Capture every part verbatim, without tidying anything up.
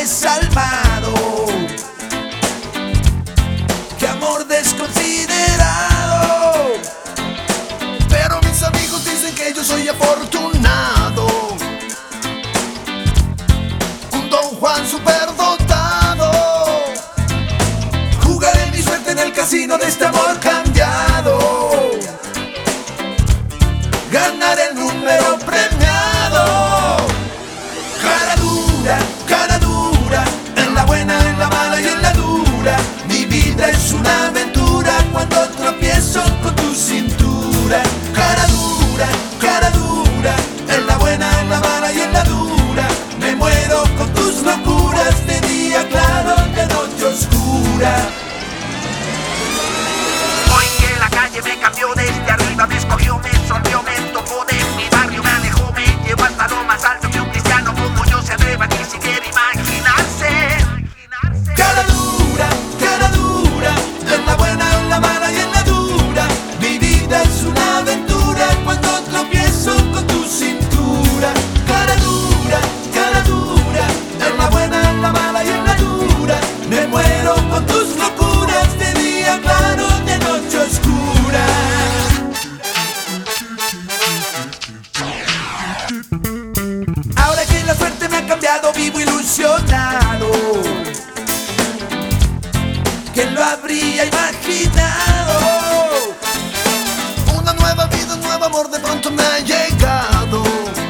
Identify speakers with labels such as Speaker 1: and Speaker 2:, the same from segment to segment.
Speaker 1: desalmado, qué amor desconsiderado. Pero mis amigos dicen que yo soy afortunado, un Don Juan superdotado. Jugaré mi suerte en el casino de este amor cambiado, ganaré el número premiado. Cara dura, cara dura, en la buena, en la mala y en la dura. Mi vida es una aventura cuando tropiezo con tu cintura. Cara dura, cara dura, en la buena, en la mala y en la dura. Me muero con tus locuras, de día claro, de noche oscura.
Speaker 2: Hoy que la calle me cambió desde arriba, me escogió, me sonrió, me tocó de mi barrio, me alejó, me llevó hasta lo más alto, que un cristiano como yo se atreva ni siquiera imaginarse.
Speaker 1: Cara dura, cara dura, en la buena, en la mala y en la dura. Mi vida es una aventura cuando tropiezo con tu cintura. Cara dura, cara dura, en la buena, en la mala y en la dura. Me muero con tus locuras, de día claro, de noche oscura. Ahora que la suerte me ha cambiado, vivo ilusionado. ¿Quién lo habría imaginado? Una nueva vida, un nuevo amor de pronto me ha llegado,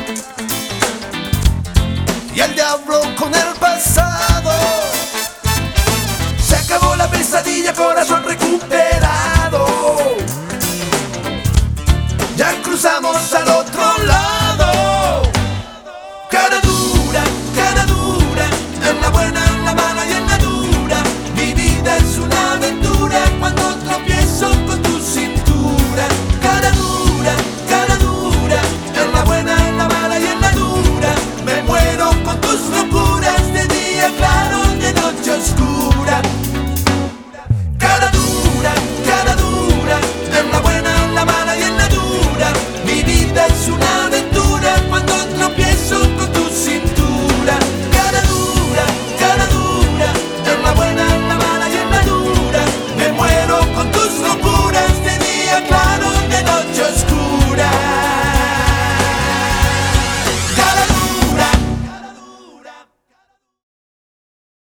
Speaker 1: y el diablo con el pasado. Se acabó la pesadilla, corazón